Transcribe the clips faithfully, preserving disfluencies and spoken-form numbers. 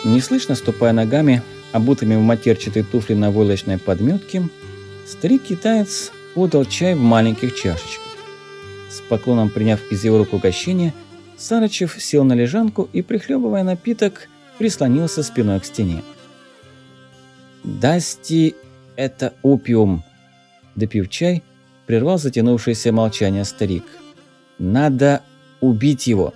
Неслышно ступая ногами, обутыми в матерчатые туфли на войлочной подметке, старик-китаец подал чай в маленьких чашечках. С поклоном приняв из его рук угощение, Сарычев сел на лежанку и, прихлебывая напиток, прислонился спиной к стене. «Дасти – это опиум», – допив чай, прервал затянувшееся молчание старик. «Надо убить его».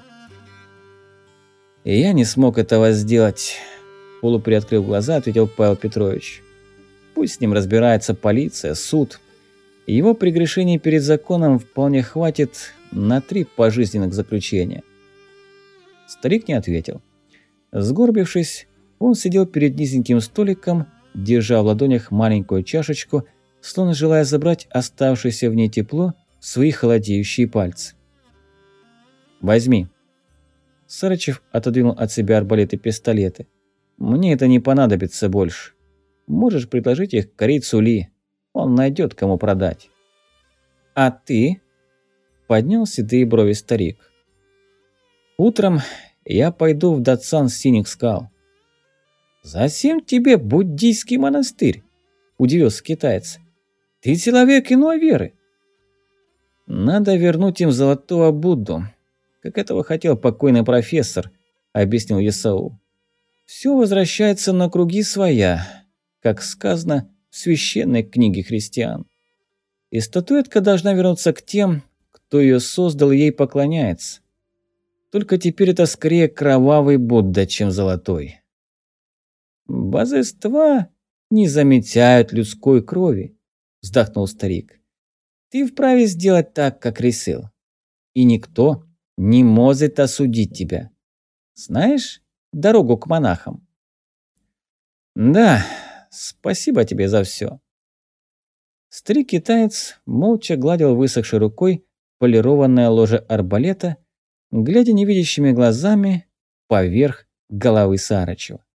«Я не смог этого сделать», – полуприоткрыв глаза, ответил Павел Петрович. «Пусть с ним разбирается полиция, суд. Его прегрешений перед законом вполне хватит на три пожизненных заключения». Старик не ответил. Сгорбившись, он сидел перед низеньким столиком, держа в ладонях маленькую чашечку, словно желая забрать оставшееся в ней тепло в свои холодеющие пальцы. «Возьми». Сарычев отодвинул от себя арбалет и пистолеты. «Мне это не понадобится больше. Можешь предложить их корейцу Ли. Он найдет, кому продать». «А ты?» – поднял седые брови старик. «Утром я пойду в Датсан Синих скал». «Зачем тебе буддийский монастырь?» – удивился китаец. «Ты человек иной веры». «Надо вернуть им золотого Будду, как этого хотел покойный профессор», – объяснил Исаул. «Все возвращается на круги своя, как сказано в священной книге христиан. И статуэтка должна вернуться к тем, кто ее создал и ей поклоняется. Только теперь это скорее кровавый Будда, чем золотой. «Божества не замечают людской крови», – вздохнул старик. «Ты вправе сделать так, как решил. И никто не может осудить тебя. Знаешь дорогу к монахам?» «Да, спасибо тебе за все». Старик-китаец молча гладил высохшей рукой полированное ложе арбалета, глядя невидящими глазами поверх головы Сарычева.